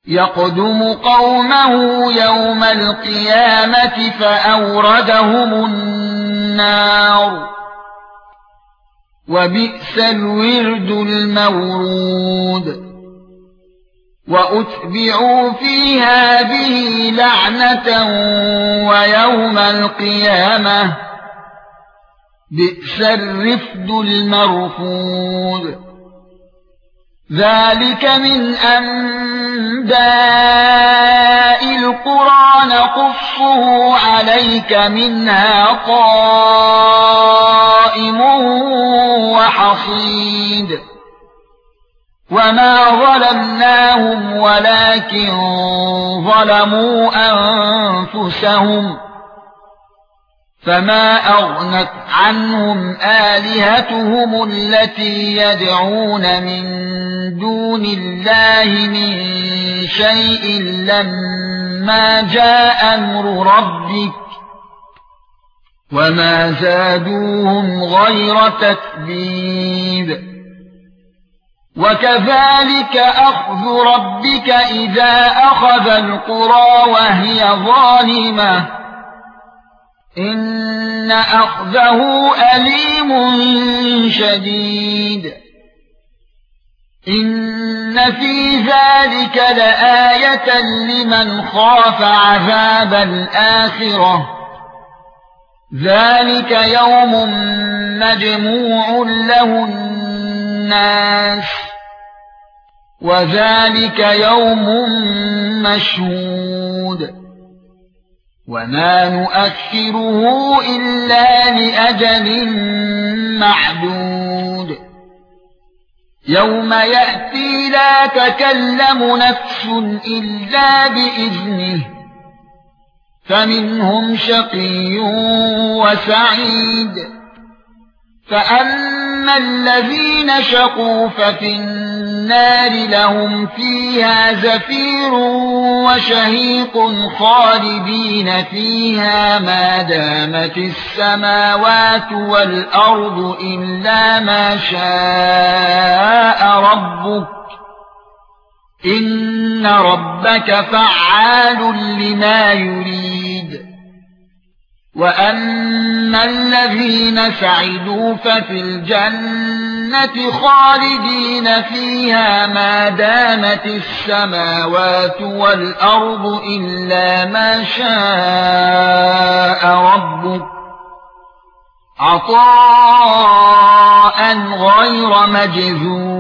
يقدم قومه يوم القيامة فأوردهم النار وبئس الورد المورود وأتبعوا في هذه لعنة ويوم القيامة بئس الرفد المرفود ذلك من أنباء القرى نقصه عليك منها قائم وحصيد وما ظلمناهم ولكن ظلموا أنفسهم فما أغنت عنهم آلهتهم التي يدعون من دون الله من شيء لما جاء أمر ربك وما زادوهم غير تتبيب وكذلك أخذ ربك إذا أخذ القرى وهي ظالمة إن أخذه أليم شديد إن في ذلك لآية لمن خاف عذاب الآخرة ذلك يوم مجموع له الناس وذلك يوم مشهود وما نؤخره إلا لأجل معدود يوم يأتي لا تكلم نفس إلا بإذنه فمنهم شقي وسعيد فأما الذين شقوا ففي النار لهم فيها زفير وشهيق خالدين فيها ما دامت السماوات والأرض إلا ما شاء ربك إن ربك فعال لما يريد وأما الذين سعدوا ففي الجنة خالدين فيها ما دامت السماوات والأرض إلا ما شاء ربك عطاء غير مجذوذ